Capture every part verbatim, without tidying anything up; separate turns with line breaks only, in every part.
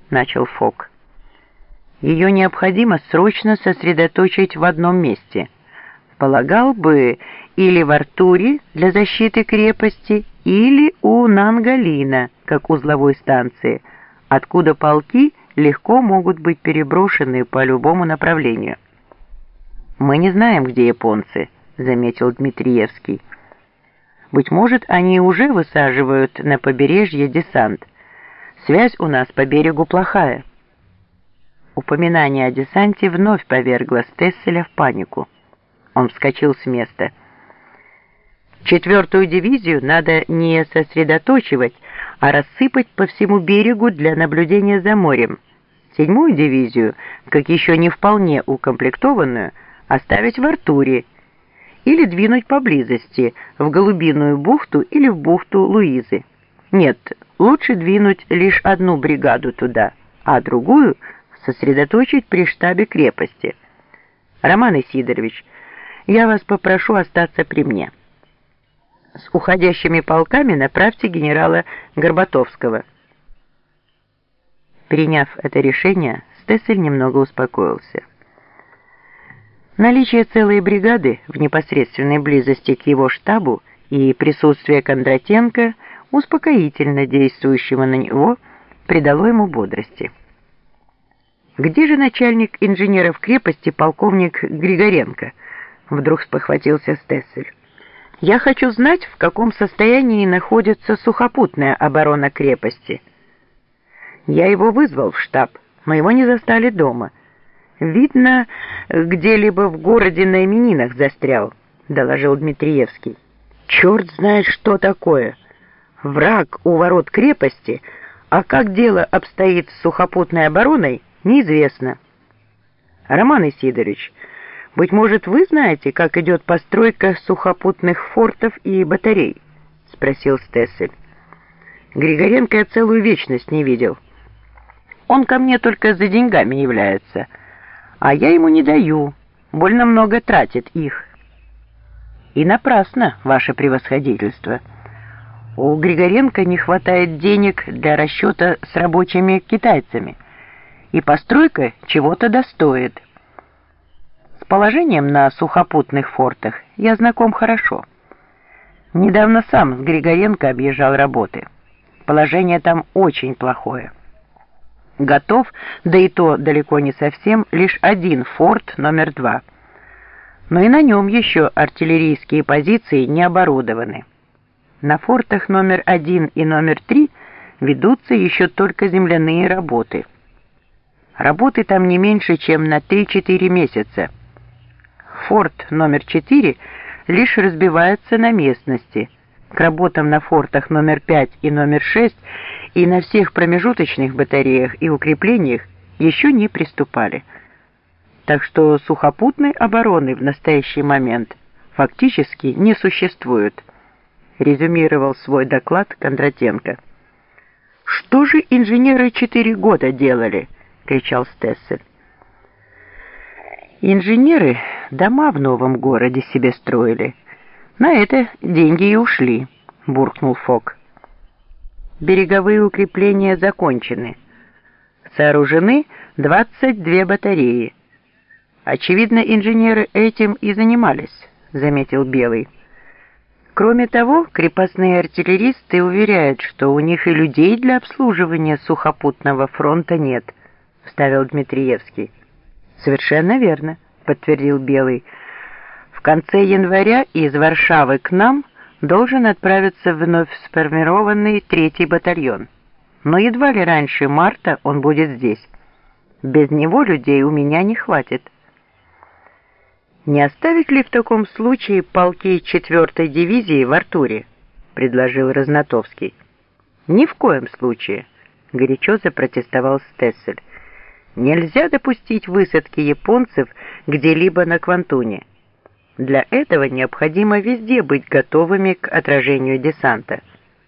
— начал Фок. «Ее необходимо срочно сосредоточить в одном месте. Полагал бы, или в Артуре для защиты крепости, или у Нангалина, как узловой станции, откуда полки легко могут быть переброшены по любому направлению». «Мы не знаем, где японцы», — заметил Дмитриевский. «Быть может, они уже высаживают на побережье десант. Связь у нас по берегу плохая». Упоминание о десанте вновь повергло Стесселя в панику. Он вскочил с места. «Четвертую дивизию надо не сосредоточивать, а рассыпать по всему берегу для наблюдения за морем. Седьмую дивизию, как еще не вполне укомплектованную, оставить в Артуре или двинуть поблизости, в Голубиную бухту или в бухту Луизы. Нет, лучше двинуть лишь одну бригаду туда, а другую сосредоточить при штабе крепости. Роман Исидорович, я вас попрошу остаться при мне. С уходящими полками направьте генерала Горбатовского». Приняв это решение, Стессель немного успокоился. Наличие целой бригады в непосредственной близости к его штабу и присутствие Кондратенко, успокоительно действующего на него, придало ему бодрости. «Где же начальник инженеров крепости полковник Григоренко?» — вдруг спохватился Стессель. «Я хочу знать, в каком состоянии находится сухопутная оборона крепости. Я его вызвал в штаб, но его не застали дома. Видно, где-либо в городе на именинах застрял», — доложил Дмитриевский. «Черт знает, что такое! Враг у ворот крепости, а как дело обстоит с сухопутной обороной, неизвестно». «Роман Исидорович, быть может, вы знаете, как идет постройка сухопутных фортов и батарей?» — спросил Стессель. «Григоренко я целую вечность не видел. Он ко мне только за деньгами является, а я ему не даю, больно много тратит их». «И напрасно, ваше превосходительство. У Григоренко не хватает денег для расчета с рабочими китайцами, и постройка чего-то достоит. С положением на сухопутных фортах я знаком хорошо. Недавно сам с Григоренко объезжал работы. Положение там очень плохое. Готов, да и то далеко не совсем, лишь один форт номер два. Но и на нем еще артиллерийские позиции не оборудованы. На фортах номер один и номер три ведутся еще только земляные работы. Работы там не меньше, чем на три-четыре месяца. Форт номер четыре лишь разбивается на местности. К работам на фортах номер пять и номер шесть и на всех промежуточных батареях и укреплениях еще не приступали. Так что сухопутной обороны в настоящий момент фактически не существует, резюмировал свой доклад Кондратенко. «Что же инженеры четыре года делали?» — кричал Стессель. «Инженеры дома в новом городе себе строили. На это деньги и ушли», — буркнул Фок. «Береговые укрепления закончены. Сооружены двадцать две батареи. Очевидно, инженеры этим и занимались», — заметил Белый. «Кроме того, крепостные артиллеристы уверяют, что у них и людей для обслуживания сухопутного фронта нет», — вставил Дмитриевский. «Совершенно верно», — подтвердил Белый. «В конце января из Варшавы к нам должен отправиться вновь сформированный третий батальон. Но едва ли раньше марта он будет здесь. Без него людей у меня не хватит». «Не оставить ли в таком случае полки четвертой дивизии в Артуре?» — предложил Разнотовский. «Ни в коем случае», — горячо запротестовал Стессель. «Нельзя допустить высадки японцев где-либо на Квантуне. Для этого необходимо везде быть готовыми к отражению десанта».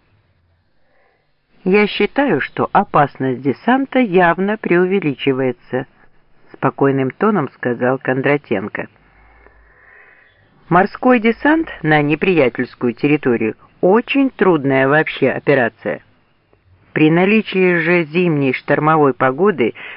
«Я считаю, что опасность десанта явно преувеличивается», — спокойным тоном сказал Кондратенко. «Морской десант на неприятельскую территорию — очень трудная вообще операция. При При наличии же зимней штормовой погоды